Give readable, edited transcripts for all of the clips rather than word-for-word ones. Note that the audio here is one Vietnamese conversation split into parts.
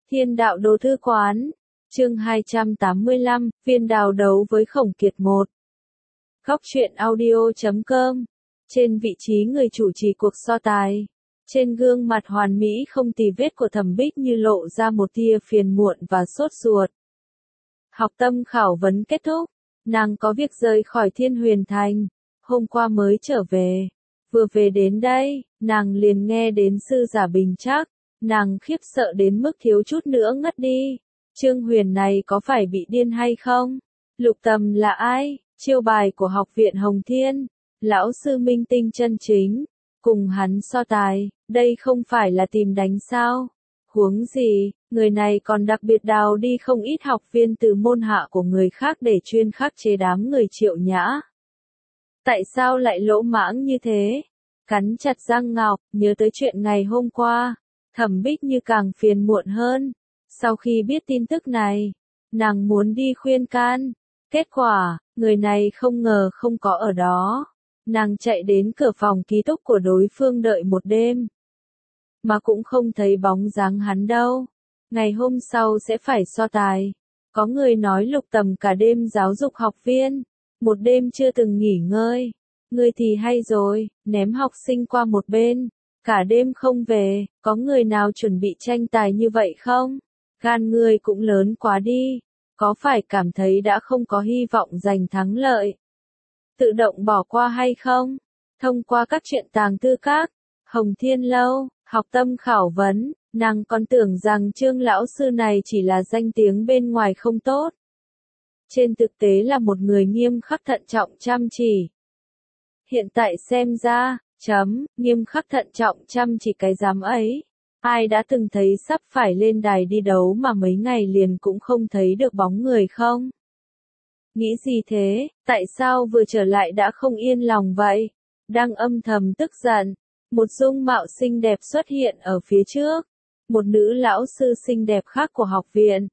Thiên đạo đồ thư quán, chương 285, viên đào đấu với Khổng Kiệt 1. Góc truyện audio.com. Trên vị trí người chủ trì cuộc so tài, trên gương mặt hoàn mỹ không tì vết của Thẩm Bích Như lộ ra một tia phiền muộn và sốt ruột. Học tâm khảo vấn kết thúc, nàng có việc rời khỏi Thiên Huyền Thành, hôm qua mới trở về. Vừa về đến đây, nàng liền nghe đến sư giả Bình Trác, nàng khiếp sợ đến mức thiếu chút nữa ngất đi. Trương Huyền này có phải bị điên hay không? Lục Tầm là ai? Chiêu bài của học viện Hồng Thiên, lão sư minh tinh chân chính, cùng hắn so tài, đây không phải là tìm đánh sao? Huống gì, người này còn đặc biệt đào đi không ít học viên từ môn hạ của người khác để chuyên khắc chế đám người Triệu Nhã. Tại sao lại lỗ mãng như thế? Cắn chặt răng ngọc, nhớ tới chuyện ngày hôm qua, Thẩm Bích Như càng phiền muộn hơn. Sau khi biết tin tức này, nàng muốn đi khuyên can. Kết quả, người này không ngờ không có ở đó. Nàng chạy đến cửa phòng ký túc của đối phương đợi một đêm, mà cũng không thấy bóng dáng hắn đâu. Ngày hôm sau sẽ phải so tài. Có người nói Lục Tầm cả đêm giáo dục học viên, một đêm chưa từng nghỉ ngơi. Người thì hay rồi, ném học sinh qua một bên, cả đêm không về. Có người nào chuẩn bị tranh tài như vậy không? Gan người cũng lớn quá đi. Có phải cảm thấy đã không có hy vọng giành thắng lợi, tự động bỏ qua hay không? Thông qua các chuyện tàng thư các, Hồng Thiên Lâu, học tâm khảo vấn, nàng còn tưởng rằng Trương lão sư này chỉ là danh tiếng bên ngoài không tốt. Trên thực tế là một người nghiêm khắc thận trọng chăm chỉ. Hiện tại xem ra, nghiêm khắc thận trọng chăm chỉ cái dám ấy. Ai đã từng thấy sắp phải lên đài đi đấu mà mấy ngày liền cũng không thấy được bóng người không? Nghĩ gì thế, tại sao vừa trở lại đã không yên lòng vậy? Đang âm thầm tức giận, một dung mạo xinh đẹp xuất hiện ở phía trước. Một nữ lão sư xinh đẹp khác của học viện,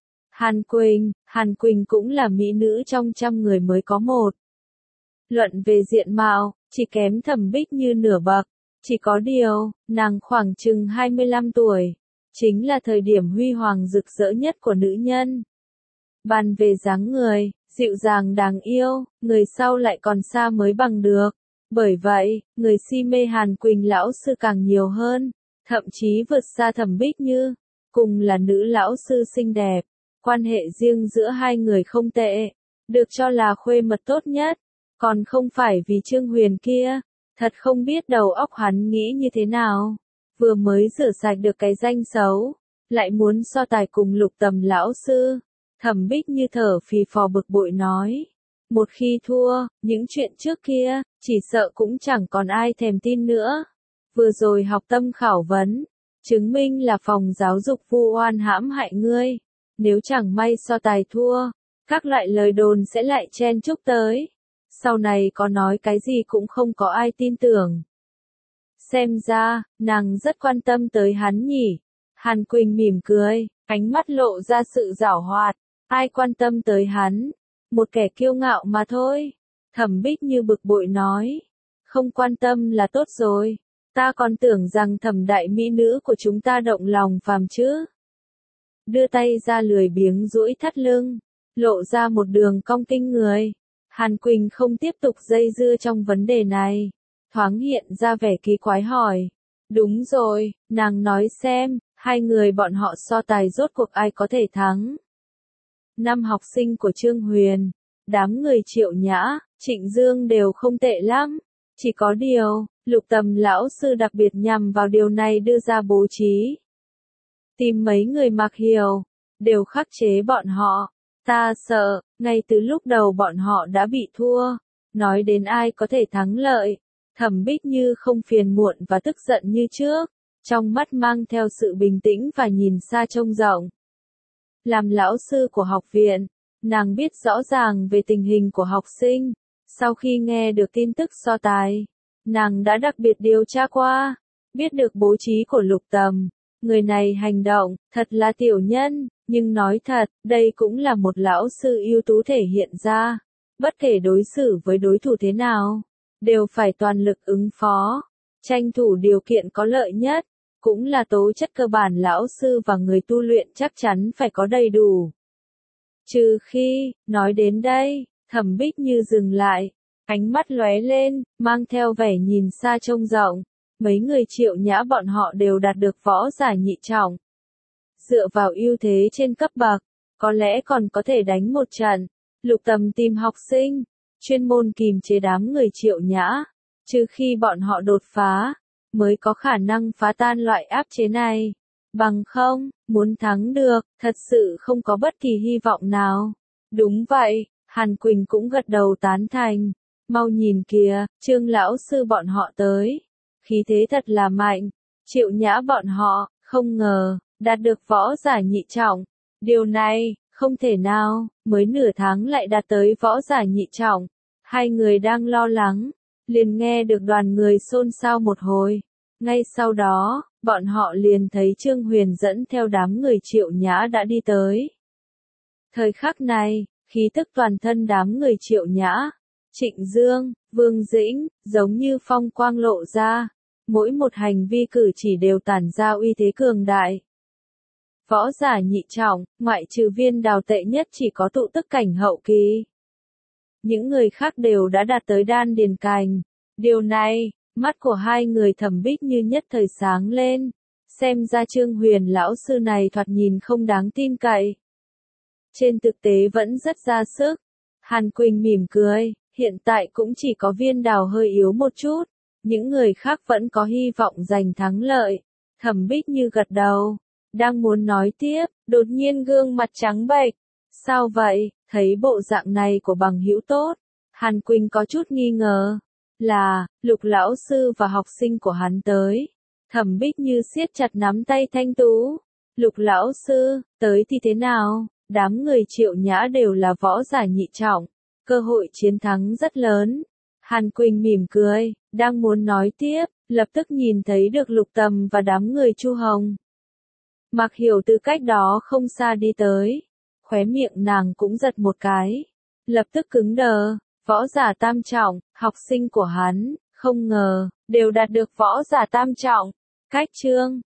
Hàn Quỳnh cũng là mỹ nữ trong 100 người mới có một. Luận về diện mạo, chỉ kém Thẩm Bích Như nửa bậc. Chỉ có điều, nàng khoảng chừng 25 tuổi, chính là thời điểm huy hoàng rực rỡ nhất của nữ nhân. Bàn về dáng người, dịu dàng đáng yêu, người sau lại còn xa mới bằng được. Bởi vậy, người si mê Hàn Quỳnh lão sư càng nhiều hơn, thậm chí vượt xa Thẩm Bích Như. Cùng là nữ lão sư xinh đẹp, quan hệ riêng giữa hai người không tệ, được cho là khuê mật tốt nhất, còn không phải vì Trương Huyền kia. Thật không biết đầu óc hắn nghĩ như thế nào, vừa mới rửa sạch được cái danh xấu, lại muốn so tài cùng Lục Tầm lão sư. Thẩm Bích Như thở phì phò bực bội nói, một khi thua, những chuyện trước kia, chỉ sợ cũng chẳng còn ai thèm tin nữa. Vừa rồi học tâm khảo vấn, chứng minh là phòng giáo dục vu oan hãm hại ngươi. Nếu chẳng may so tài thua, các loại lời đồn sẽ lại chen chúc tới. Sau này có nói cái gì cũng không có ai tin tưởng. Xem ra, nàng rất quan tâm tới hắn nhỉ. Hàn Quỳnh mỉm cười, ánh mắt lộ ra sự giảo hoạt. Ai quan tâm tới hắn? Một kẻ kiêu ngạo mà thôi. Thẩm Bích Như bực bội nói. Không quan tâm là tốt rồi. Ta còn tưởng rằng Thẩm đại mỹ nữ của chúng ta động lòng phàm chứ. Đưa tay ra lười biếng duỗi thắt lưng, lộ ra một đường cong kinh người. Hàn Quỳnh không tiếp tục dây dưa trong vấn đề này, thoáng hiện ra vẻ kỳ quái hỏi. Đúng rồi, nàng nói xem, hai người bọn họ so tài rốt cuộc ai có thể thắng. Năm học sinh của Trương Huyền, đám người Triệu Nhã, Trịnh Dương đều không tệ lắm. Chỉ có điều, Lục Tầm lão sư đặc biệt nhằm vào điều này đưa ra bố trí. Tìm mấy người mặc hiểu, đều khắc chế bọn họ. Ta sợ, ngay từ lúc đầu bọn họ đã bị thua. Nói đến ai có thể thắng lợi, Thẩm Bích Như không phiền muộn và tức giận như trước, trong mắt mang theo sự bình tĩnh và nhìn xa trông rộng. Làm lão sư của học viện, nàng biết rõ ràng về tình hình của học sinh. Sau khi nghe được tin tức so tài, nàng đã đặc biệt điều tra qua, biết được bố trí của Lục Tầm. Người này hành động, thật là tiểu nhân. Nhưng nói thật, đây cũng là một lão sư ưu tú thể hiện ra. Bất kể đối xử với đối thủ thế nào, đều phải toàn lực ứng phó, tranh thủ điều kiện có lợi nhất. cũng là tố chất cơ bản lão sư và người tu luyện chắc chắn phải có đầy đủ. Trừ khi, nói đến đây, Thẩm Bích Như dừng lại, ánh mắt lóe lên, mang theo vẻ nhìn xa trông rộng. Mấy người Triệu Nhã bọn họ đều đạt được võ giả nhị trọng. Dựa vào ưu thế trên cấp bậc, có lẽ còn có thể đánh một trận. Lục Tầm tìm học sinh, chuyên môn kìm chế đám người Triệu Nhã, trừ khi bọn họ đột phá, mới có khả năng phá tan loại áp chế này. Bằng không, muốn thắng được, thật sự không có bất kỳ hy vọng nào. Đúng vậy, Hàn Quỳnh cũng gật đầu tán thành. Mau nhìn kìa, Trương lão sư bọn họ tới. Khí thế thật là mạnh. Triệu Nhã bọn họ, không ngờ, đạt được võ giả nhị trọng. Điều này, không thể nào, mới nửa tháng lại đạt tới võ giả nhị trọng. Hai người đang lo lắng, liền nghe được đoàn người xôn xao một hồi. Ngay sau đó, bọn họ liền thấy Trương Huyền dẫn theo đám người Triệu Nhã đã đi tới. Thời khắc này, khí tức toàn thân đám người Triệu Nhã, Trịnh Dương, Vương Dĩnh, giống như phong quang lộ ra. Mỗi một hành vi cử chỉ đều tản ra uy thế cường đại. Võ giả nhị trọng, ngoại trừ Viên Đào tệ nhất chỉ có tụ tức cảnh hậu kỳ. Những người khác đều đã đạt tới đan điền cảnh. Điều này, mắt của hai người Thẩm Bích Như nhất thời sáng lên. Xem ra Trương Huyền lão sư này thoạt nhìn không đáng tin cậy. Trên thực tế vẫn rất ra sức. Hàn Quỳnh mỉm cười, hiện tại cũng chỉ có Viên Đào hơi yếu một chút. Những người khác vẫn có hy vọng giành thắng lợi. Thẩm Bích Như gật đầu, đang muốn nói tiếp, đột nhiên gương mặt trắng bệch. Sao vậy, thấy bộ dạng này của bằng hữu tốt? Hàn Quỳnh có chút nghi ngờ. Là, Lục lão sư và học sinh của hắn tới. Thẩm Bích Như siết chặt nắm tay Thanh Tú. Lục lão sư, tới thì thế nào? Đám người Triệu Nhã đều là võ giả nhị trọng. Cơ hội chiến thắng rất lớn. Hàn Quỳnh mỉm cười, đang muốn nói tiếp, lập tức nhìn thấy được Lục Tầm và đám người Chu Hồng. Mạc Hiểu từ cách đó không xa đi tới. Khóe miệng nàng cũng giật một cái. Lập tức cứng đờ, võ giả tam trọng, học sinh của hắn, không ngờ, đều đạt được võ giả tam trọng. Cách chương